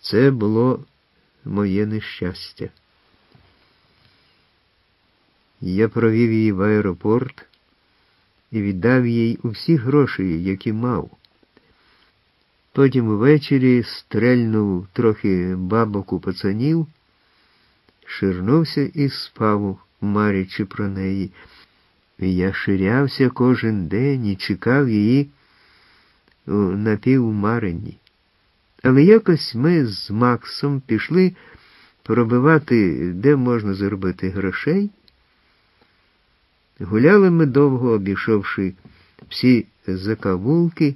Це було моє нещастя. Я провів її в аеропорт і віддав їй усі гроші, які мав. Потім ввечері стрельнув трохи бабок у пацанів, ширнувся і спав, марячи про неї. І я ширявся кожен день і чекав її у напівмаренні. Але якось ми з Максом пішли пробивати, де можна заробити грошей. Гуляли ми довго, обійшовши всі закавулки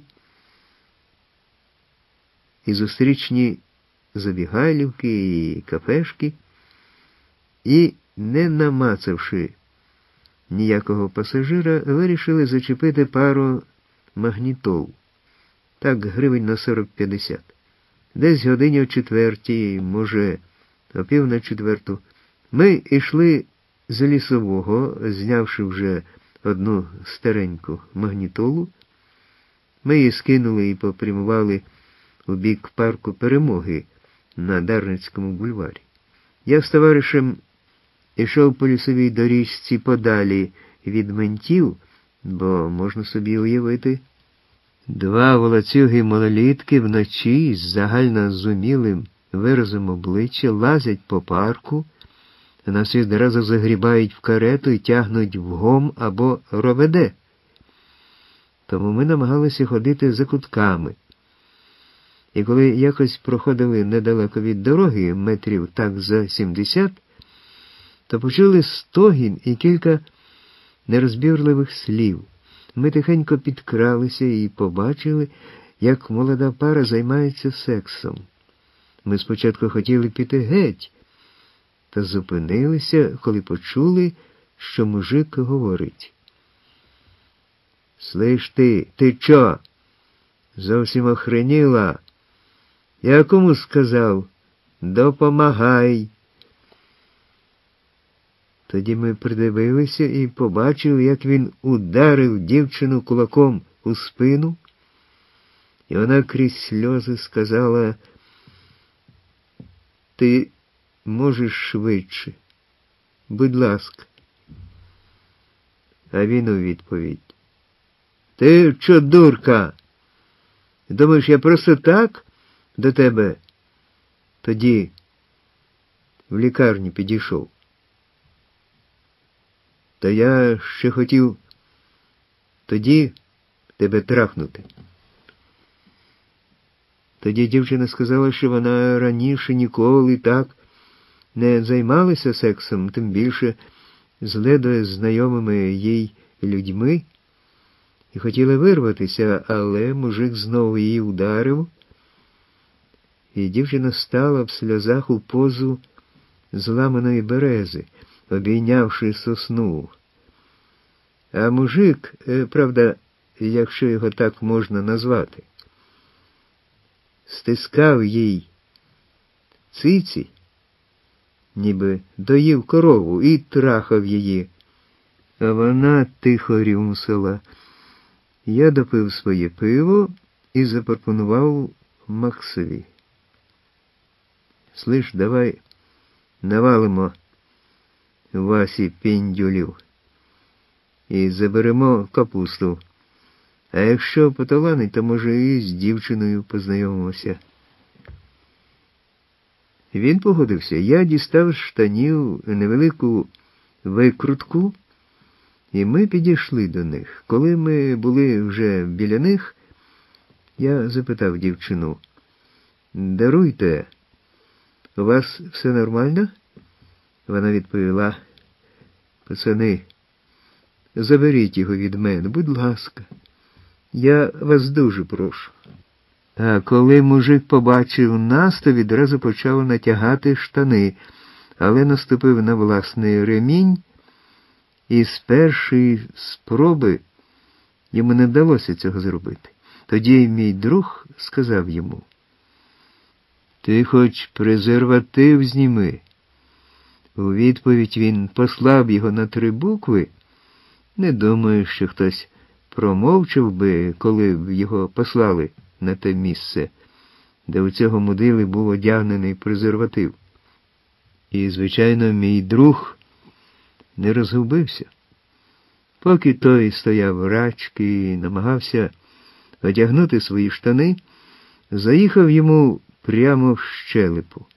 і зустрічні забігайлівки і кафешки, і, не намацавши ніякого пасажира, вирішили зачепити пару магнітол. Так, гривень на 40-50. Десь годині о 4, може, о 3:45, ми йшли з Лісового, знявши вже одну стареньку магнітолу. Ми її скинули і попрямували у бік парку Перемоги на Дарницькому бульварі. Я з товаришем ішов по лісовій доріжці подалі від ментів, бо можна собі уявити, два волоцюги-малолітки вночі з загально зумілим виразом обличчя лазять по парку, а нас відразу загрібають в карету і тягнуть в ГОМ або РОВД. Тому ми намагалися ходити за кутками. І коли якось проходили недалеко від дороги, метрів так за 70, то почули стогін і кілька нерозбірливих слів. Ми тихенько підкралися і побачили, як молода пара займається сексом. Ми спочатку хотіли піти геть, та зупинилися, коли почули, що мужик говорить. «Слиш ти чо? Зовсім охреніла? Я кому сказав? Допомагай!» Тоді ми придивилися і побачили, як він ударив дівчину кулаком у спину, і вона крізь сльози сказала: «Ти можеш швидше? Будь ласка». А він у відповідь: «Ти що, дурка? Думаєш, я просто так до тебе?» Тоді в лікарню підійшов. Та я ще хотів тоді тебе трахнути. Тоді дівчина сказала, що вона раніше ніколи так не займалася сексом, тим більше з ледве знайомими їй людьми, і хотіла вирватися, але мужик знову її ударив, і дівчина стала в сльозах у позу зламаної берези, обійнявши сосну. А мужик, правда, якщо його так можна назвати, стискав їй циці, ніби доїв корову, і трахав її. А вона тихо рюмсала. Я допив своє пиво і запропонував Максові: «Слиш, давай навалимо Васі піндюлів і заберемо капусту. А якщо поталанить, то, може, і з дівчиною познайомимося». Він погодився. Я дістав з штанів невелику викрутку, і ми підійшли до них. Коли ми були вже біля них, я запитав дівчину: «Даруйте, у вас все нормально?» Вона відповіла: «Пацани, заберіть його від мене, будь ласка. Я вас дуже прошу». А коли мужик побачив нас, то відразу почав натягати штани, але наступив на власний ремінь, і з першої спроби йому не вдалося цього зробити. Тоді мій друг сказав йому: «Ти хоч презерватив зніми». У відповідь він послав його на 3 букви. Не думаю, що хтось промовчав би, коли б його послали на те місце. де у цього мудили був одягнений презерватив. І, звичайно, мій друг не розгубився. Поки той стояв рачки і намагався одягнути свої штани, заїхав йому прямо в щелепу.